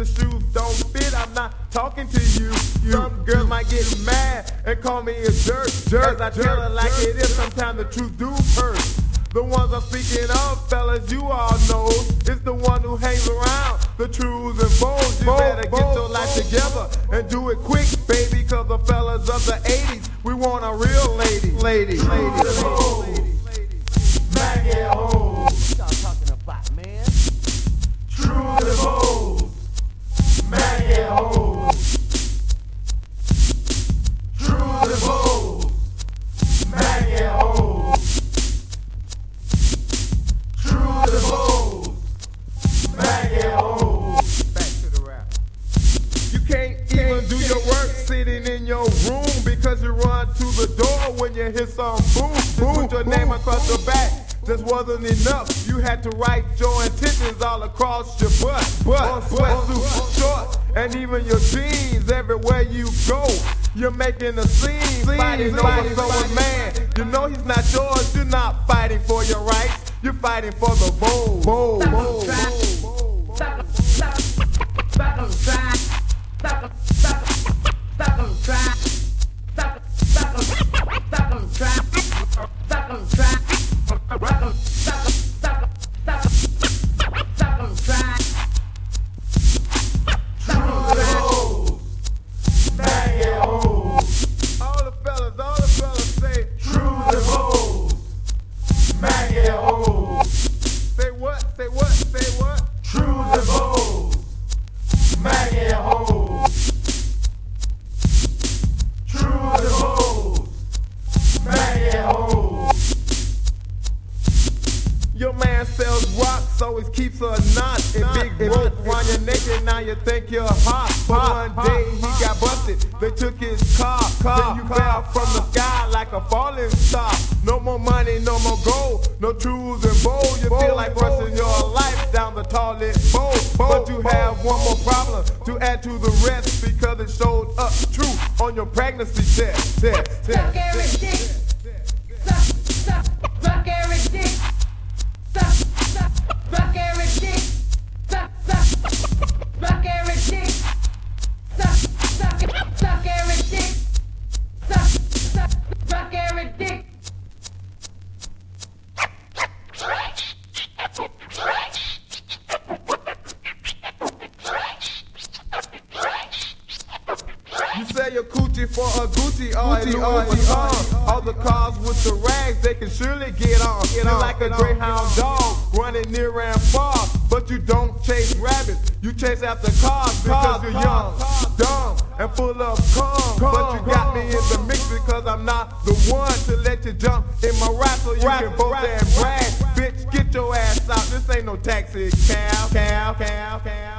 the shoes don't fit, I'm not talking to you. Some girls might get mad and call me a jerk. As I tell her like it is, sometimes the truth do hurt. The ones I'm speaking of, fellas, you all know, it's the one who hangs around the truths and bows. You better get your life together and do it quick, baby, cause the fellas of the 80s, we want a real lady. Maggot hoes. What y'all talking about, man? True to the hoes. Maggot hoes. True to the hoes. Maggot hoes. True to the hoes. Maggot hoes. Back to the rap. You can't even do your work sitting in your room because you run to the door when you hear some boom. Put your name across the back. Just wasn't enough. You had to write your intentions all across your butt. On sweatsuit, short, and even your jeans. Everywhere you go, you're making a scene. Fighting over someone, man. You know he's not yours. You're not fighting for your rights. You're fighting for the bowl. Your man sells rocks, so he keeps a knot and big rope around your neck, and now you think you're hot. But one day he got busted, they took his car. Then you fell from the sky like a falling star. No more money, no more gold, no truths and bowls. You feel like rushing your life down the toilet bowl. But you have one more problem to add to the rest, because it showed up true on your pregnancy test. Suck every dick. Suck every dick. Suck every dick. Suck every dick. Suck every dick. Suck every dick. You sell your coochie for a Gucci or a Louis Vuitton. All the cars with the rags, they can surely get on. You're like a greyhound dog running near and far, but you don't chase rabbits. You chase after cars because you're young, dumb, and full of cum. But you got me in the mix because I'm not the one to let you jump in my rap so you can both and brag. Bitch, get your ass out. This ain't no taxi cab.